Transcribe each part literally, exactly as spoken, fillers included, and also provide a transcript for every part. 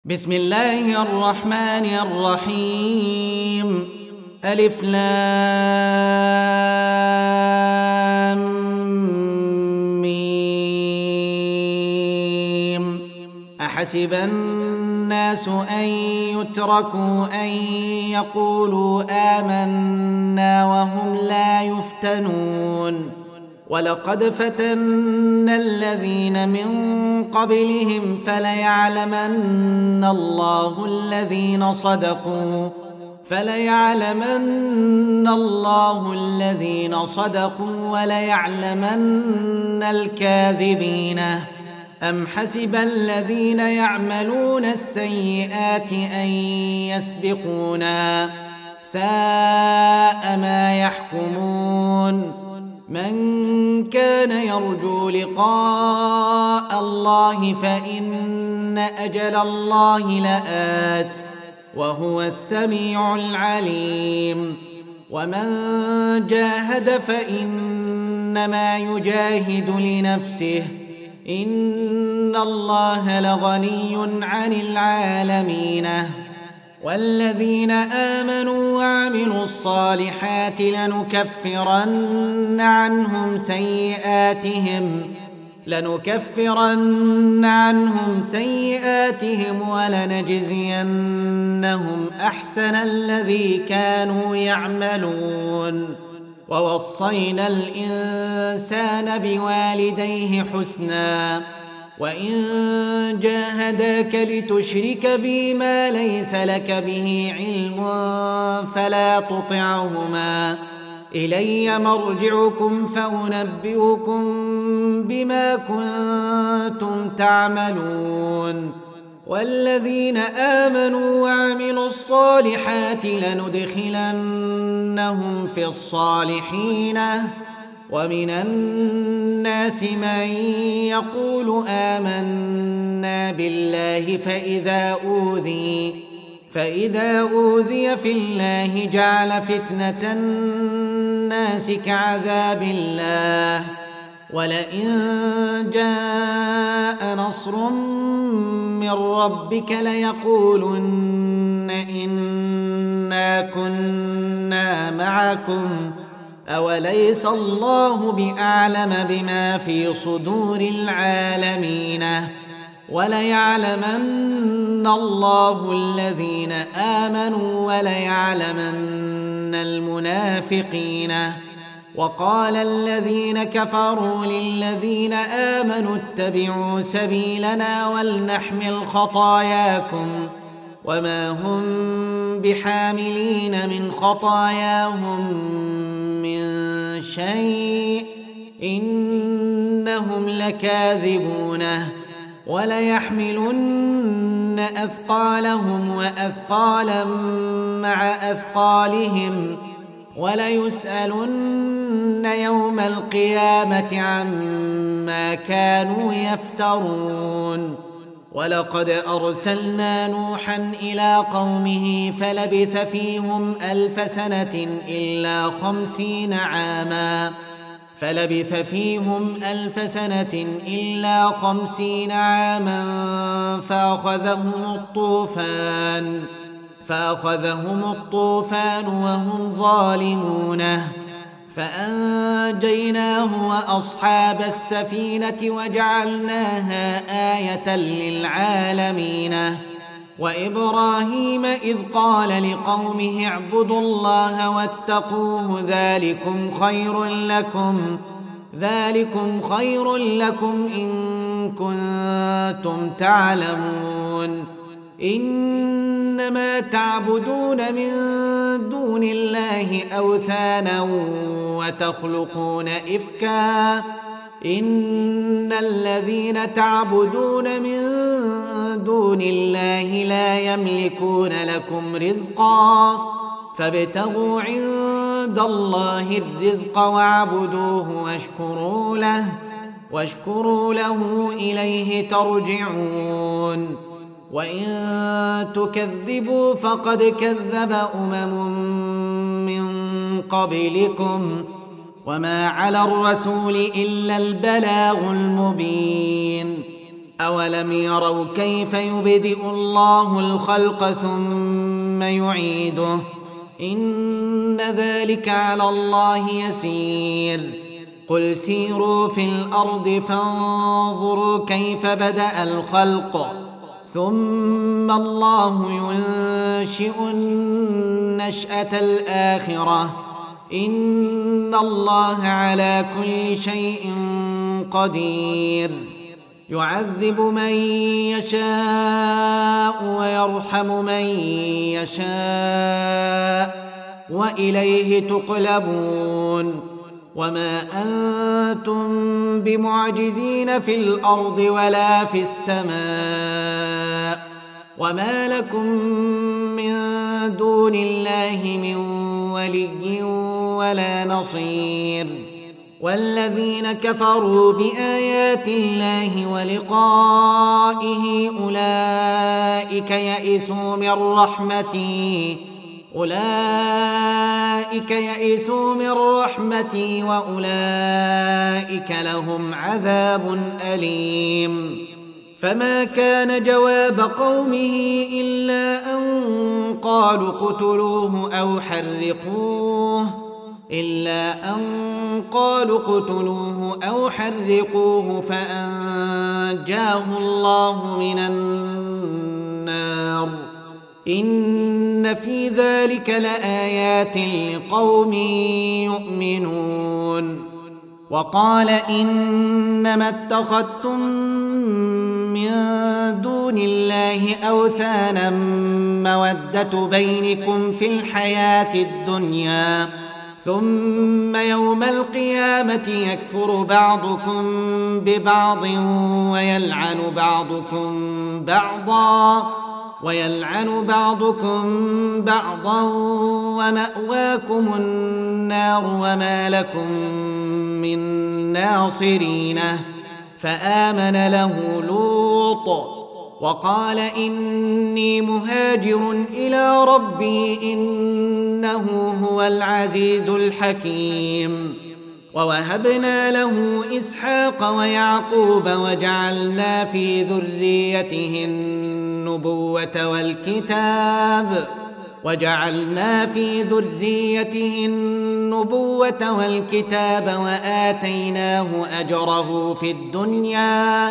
بسم الله الرحمن الرحيم. ألف لام ميم. أحسب الناس أن يتركوا أن يقولوا آمنا وهم لا يفتنون. ولقد فتنا الذين من قبلهم فليعلمن الله الذين صدقوا فليعلمن الله الذين صدقوا وليعلمن الكاذبين. أم حسب الذين يعملون السيئات أن يسبقونا ساء ما يحكمون. من كان يرجو لقاء الله فإن أجل الله لآت وهو السميع العليم. ومن جاهد فإنما يجاهد لنفسه إن الله لغني عن العالمين. والذين آمنوا وعملوا الصالحات لنكفرن عنهم سيئاتهم لنكفرن عنهم سيئاتهم ولنجزينهم أحسن الذي كانوا يعملون. ووصينا الإنسان بوالديه حسنا وإن جاهداك لتشرك بي ما ليس لك به علم فلا تطعهما إلي مرجعكم فأنبئكم بما كنتم تعملون. والذين آمنوا وعملوا الصالحات لندخلنهم في الصالحين. ومن الناس من يقول آمنا بالله فإذا أوذي فإذا أوذي في الله جعل فتنة الناس كعذاب الله. ولئن جاء نصر من ربك ليقولن إنا كنا معكم أوليس الله بأعلم بما في صدور العالمين. وليعلمن الله الذين آمنوا وليعلمن المنافقين. وقال الذين كفروا للذين آمنوا اتبعوا سبيلنا ولنحمل خطاياكم وما هم بحاملين من خطاياهم من شيء إنهم لكاذبون. وليحملن أثقالهم وأثقالا مع أثقالهم وليسألن يوم القيامة عما كانوا يفترون. ولقد أرسلنا نوحا إلى قومه فلبث فيهم ألف سنة إلا خمسين عاما فلبث فيهم ألف سنة إلا خمسين عاما فأخذهم الطوفان فأخذهم الطوفان وهم ظالمون فأنجيناه وأصحاب السفينة وجعلناها آية للعالمين. وإبراهيم إذ قال لقومه اعبدوا الله واتقوه ذلكم خير لكم ذلكم خير لكم إن كنتم تعلمون. إنما تعبدون من دون الله أوثانا وتخلقون إفكا إن الذين تعبدون من دون الله لا يملكون لكم رزقا فابتغوا عند الله الرزق واعبدوه واشكروا له واشكروا له إليه ترجعون. وإن تكذبوا فقد كذب أمم من قبلكم وما على الرسول إلا البلاغ المبين أولم يروا كيف يبدئ الله الخلق ثم يعيده إن ذلك على الله يسير قل سيروا في الأرض فانظروا كيف بدأ الخلق ثم الله ينشئ النشأة الآخرة إن الله على كل شيء قدير يعذب من يشاء ويرحم من يشاء وإليه تقلبون وما أنتم بمعجزين في الأرض ولا في السماء وما لكم من دون الله من ولي ولا نصير والذين كفروا بآيات الله ولقائه أولئك يئسوا من رحمتي أولئك يئسوا من رحمتي وأولئك لهم عذاب أليم فما كان جواب قومه إلا أن قالوا اقتلوه أو حرقوه إلا أن قالوا اقتلوه أو حرقوه فأنجاه الله من النار إن في ذلك لآيات لقوم يؤمنون وقال إنما اتخذتم من دون الله أوثانا مودة بينكم في الحياة الدنيا ثم يوم القيامة يكفر بعضكم ببعض ويلعن بعضكم بعضا ويلعن بعضكم بعضا ومأواكم النار وما لكم من ناصرين فآمن له لوط وقال إني مهاجر إلى ربي إنه هو العزيز الحكيم ووهبنا له إسحاق ويعقوب وجعلنا في ذريته النبوة والكتاب وجعلنا في ذريته النبوة والكتاب وآتيناه أجره في الدنيا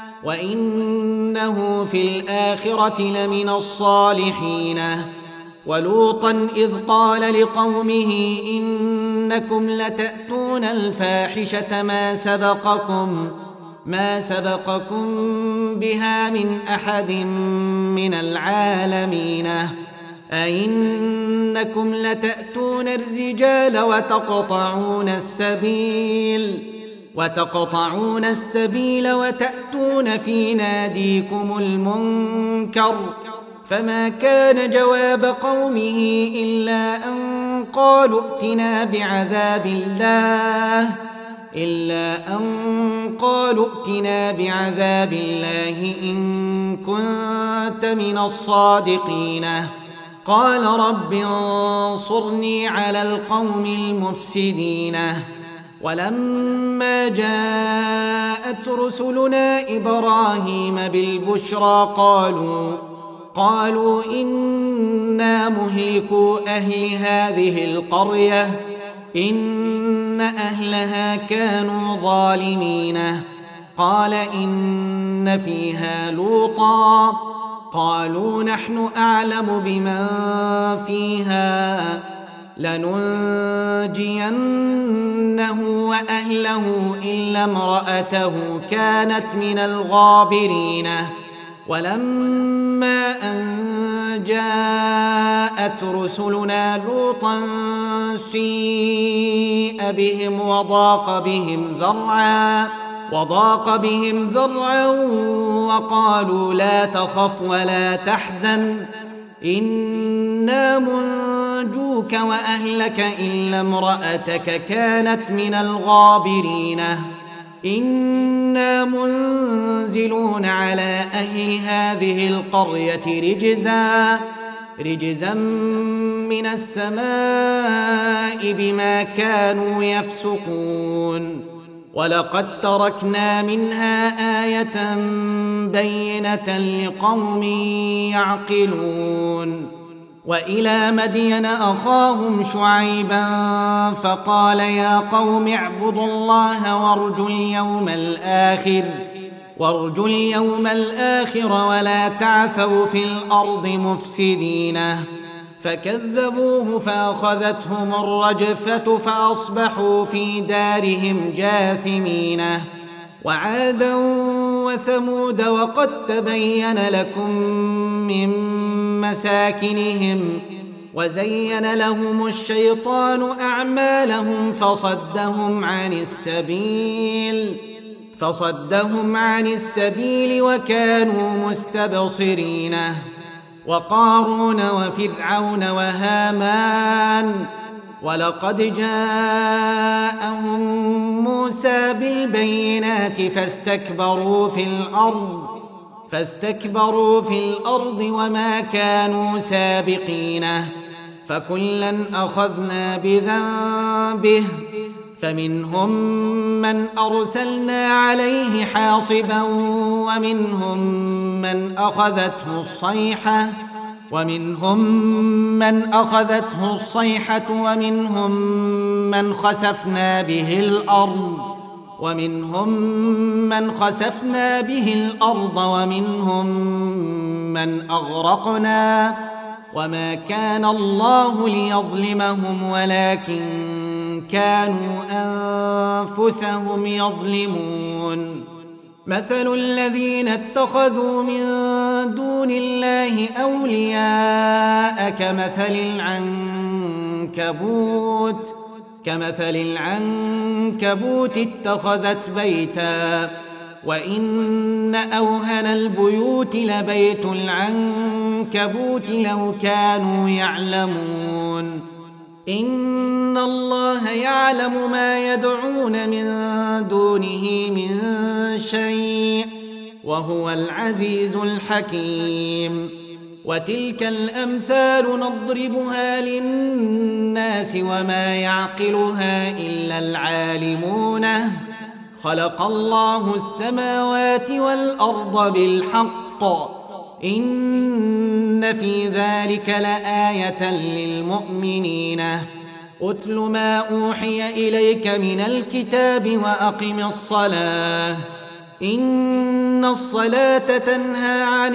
وإنه في الآخرة لمن الصالحين ولوطا إذ قال لقومه إنكم لتأتون الفاحشة ما سبقكم ما سبقكم بها من أحد من العالمين أئنكم لتأتون الرجال وتقطعون السبيل وتقطعون السبيل وتأتون في ناديكم المنكر فما كان جواب قومه إلا أن قالوا ائتنا بعذاب الله إلا أن قالوا ائتنا بعذاب الله إن كنت من الصادقين قال رب انصرني على القوم المفسدين ولما جاءت رسلنا إبراهيم بالبشرى قالوا قالوا إنا مهلكو أهل هذه القرية إن أهلها كانوا ظالمين قال إن فيها لوطا قالوا نحن أعلم بمن فيها لننجينه وأهله إلا امرأته كانت من الغابرين ولما أن جاءت رسلنا لوطا سيء بهم وضاق بهم ذرعا وضاق بهم ذرعا وقالوا لا تخف ولا تحزن إنا منجوك وأهلك إلا امرأتك كانت من الغابرين إنا منزلون على أهل هذه القرية رجزا رجزا من السماء بما كانوا يفسقون ولقد تركنا منها آية بينة لقوم يعقلون وإلى مدين أخاهم شعيبا فقال يا قوم اعبدوا الله وارجوا اليوم الآخر وارجوا اليوم الآخر ولا تعثوا في الأرض مفسدين فكذبوه فأخذتهم الرجفة فأصبحوا في دارهم جاثمين وعادا وثمود وقد تبين لكم من مساكنهم وزين لهم الشيطان أعمالهم فصدهم عن السبيل فصدهم عن السبيل وكانوا مستبصرين وقارون وفرعون وهامان ولقد جاءهم موسى بالبينات فاستكبروا في الأرض فاستكبروا في الأرض وما كانوا سابقين فكلا أخذنا بذنبه فمنهم من أرسلنا عليه حاصبا ومنهم من أخذته الصيحة ومنهم من أخذته الصيحة ومنهم من خسفنا به الأرض ومنهم من خسفنا به الأرض ومنهم من أغرقنا وما كان الله ليظلمهم ولكن كانوا أنفسهم يظلمون مثل الذين اتخذوا من دون الله أولياء كمثل العنكبوت كمثل العنكبوت اتخذت بيتا وإن أوهن البيوت لبيت العنكبوت لو كانوا يعلمون إن الله يعلم ما يدعون من دونه من شيء وهو العزيز الحكيم وتلك الأمثال نضربها للناس وما يعقلها إلا العالمون خلق الله السماوات والأرض بالحق إن في ذلك لآية للمؤمنين أتل ما أوحي إليك من الكتاب وأقم الصلاة إن الصلاة تنهى عن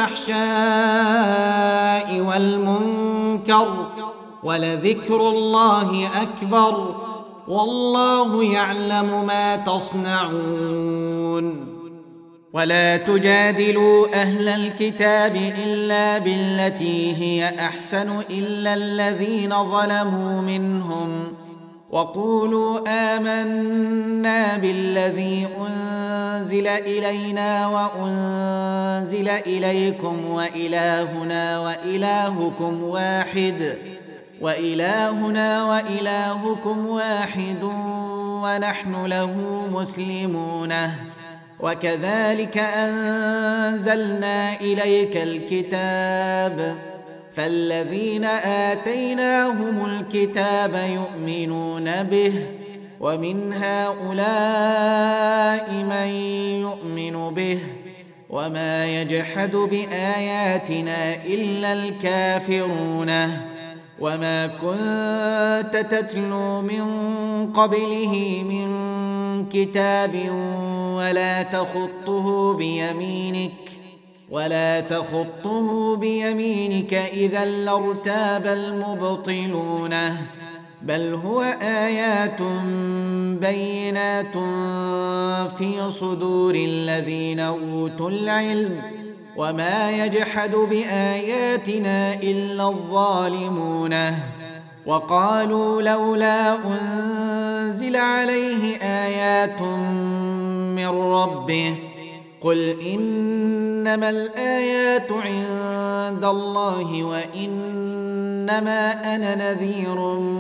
الفحشاء والمنكر ولذكر الله أكبر والله يعلم ما تصنعون ولا تجادلوا أهل الكتاب إلا بالتي هي أحسن إلا الذين ظلموا منهم وقولوا آمنا بالذي أنزل إلينا وأنزل إليكم وإلهنا وإلهكم واحد وإلهنا وإلهكم واحد ونحن له مسلمون وكذلك أنزلنا إليك الكتاب فالذين آتيناهم الكتاب يؤمنون به ومن هؤلاء من يؤمن به وما يجحد بآياتنا إلا الكافرون وما كنت تتلو من قبله من كتاب ولا تخطه بيمينك ولا تخطه بيمينك إذا لارتاب المبطلون بل هو آيات بينات في صدور الذين أوتوا العلم وما يجحد بآياتنا إلا الظالمون وقالوا لولا أنزل عليه آيات من ربه قل إنما الآيات عند الله وإنما أنا نذير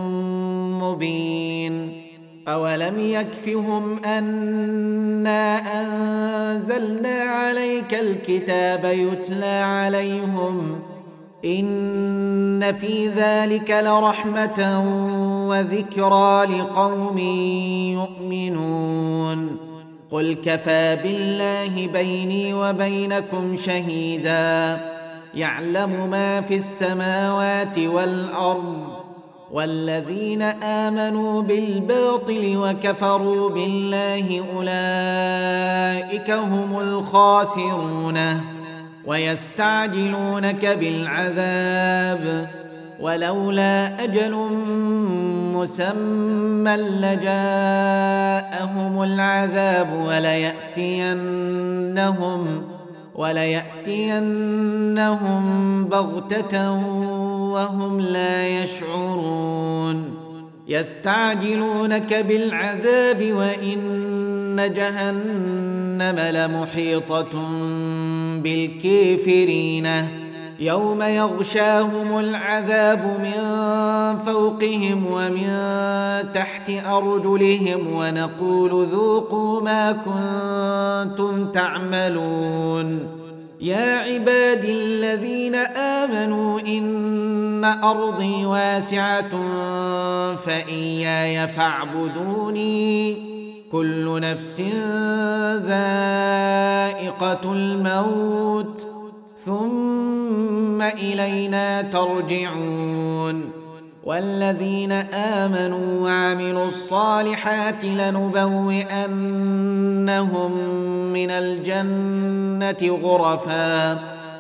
مبين أولم يكفهم أنا أنزلنا عليك الكتاب يتلى عليهم إن في ذلك لرحمة وذكرى لقوم يؤمنون قل كفى بالله بيني وبينكم شهيدا يعلم ما في السماوات والأرض والذين آمنوا بالباطل وكفروا بالله أولئك هم الخاسرون ويستعجلونك بالعذاب ولولا أجل مسمى لجاءهم العذاب وليأتينهم وليأتينهم بغتة وهم لا يشعرون يستعجلونك بالعذاب وإن جهنم لمحيطة بالكافرين يوم يغشاهم العذاب من فوقهم ومن تحت أرجلهم ونقول ذوقوا ما كنتم تعملون يا عبادي الذين آمنوا إن أرضي واسعة فإياي فاعبدوني كل نفس ذائقة الموت ثم إلينا ترجعون والذين آمنوا وعملوا الصالحات لنبوئنهم من الجنة غرفا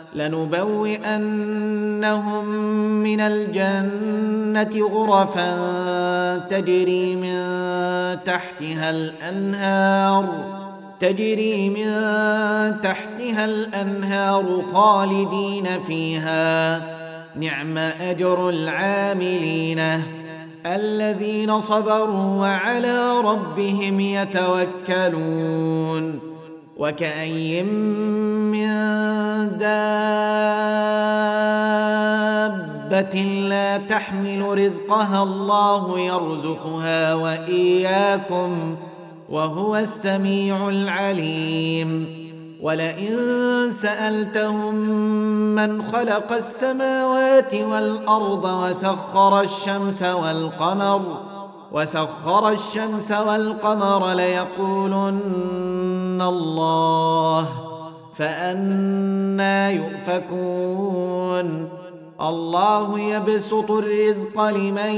لنبوئنهم من الجنة غرفا تجري من تحتها الأنهار تجري من تحتها الأنهار خالدين فيها نعم أجر العاملين الذين صبروا وعلى ربهم يتوكلون وكأي من دابة لا تحمل رزقها الله يرزقها وإياكم وهو السميع العليم ولئن سألتهم من خلق السماوات والأرض وسخر الشمس والقمر وسخر الشمس والقمر ليقولن الله فأنى يؤفكون الله يبسط الرزق لمن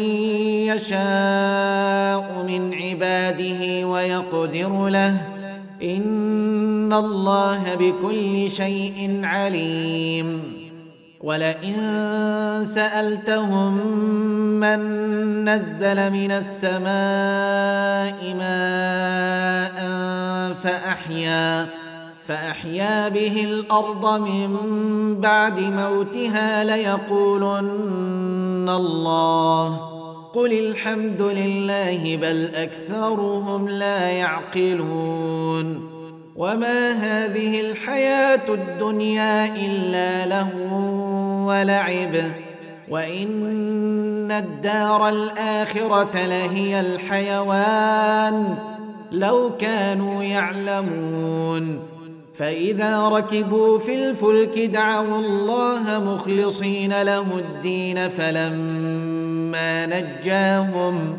يشاء من عباده ويقدر له إن الله بكل شيء عليم ولئن سألتهم من نزل من السماء ماء فأحيا فأحيا به الأرض من بعد موتها ليقولن الله قل الحمد لله بل أكثرهم لا يعقلون وما هذه الحياة الدنيا إلا لهو ولعب وإن الدار الآخرة لهي الحيوان لو كانوا يعلمون فإذا ركبوا في الفلك دعوا الله مخلصين له الدين فلما نجاهم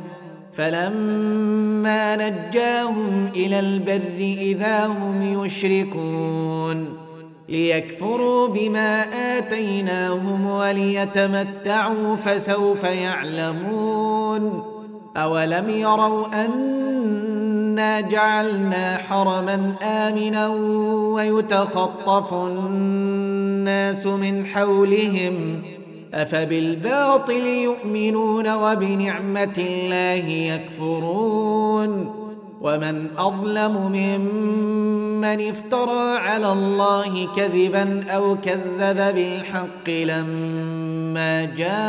فلما نجاهم إلى البر إذا هم يشركون ليكفروا بما آتيناهم وليتمتعوا فسوف يعلمون أولم يروا أنا جعلنا حرما آمنا ويتخطف الناس من حولهم أفبالباطل يؤمنون وبنعمة الله يكفرون ومن أظلم ممن افترى على الله كذبا أو كذب بالحق لما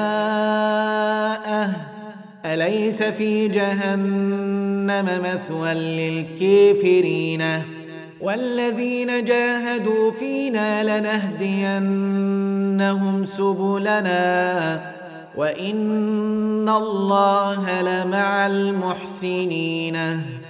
جاءه أليس في جهنم مثوى للكافرين والذين جاهدوا فينا لنهدينهم سبلنا وإن الله لمع المحسنين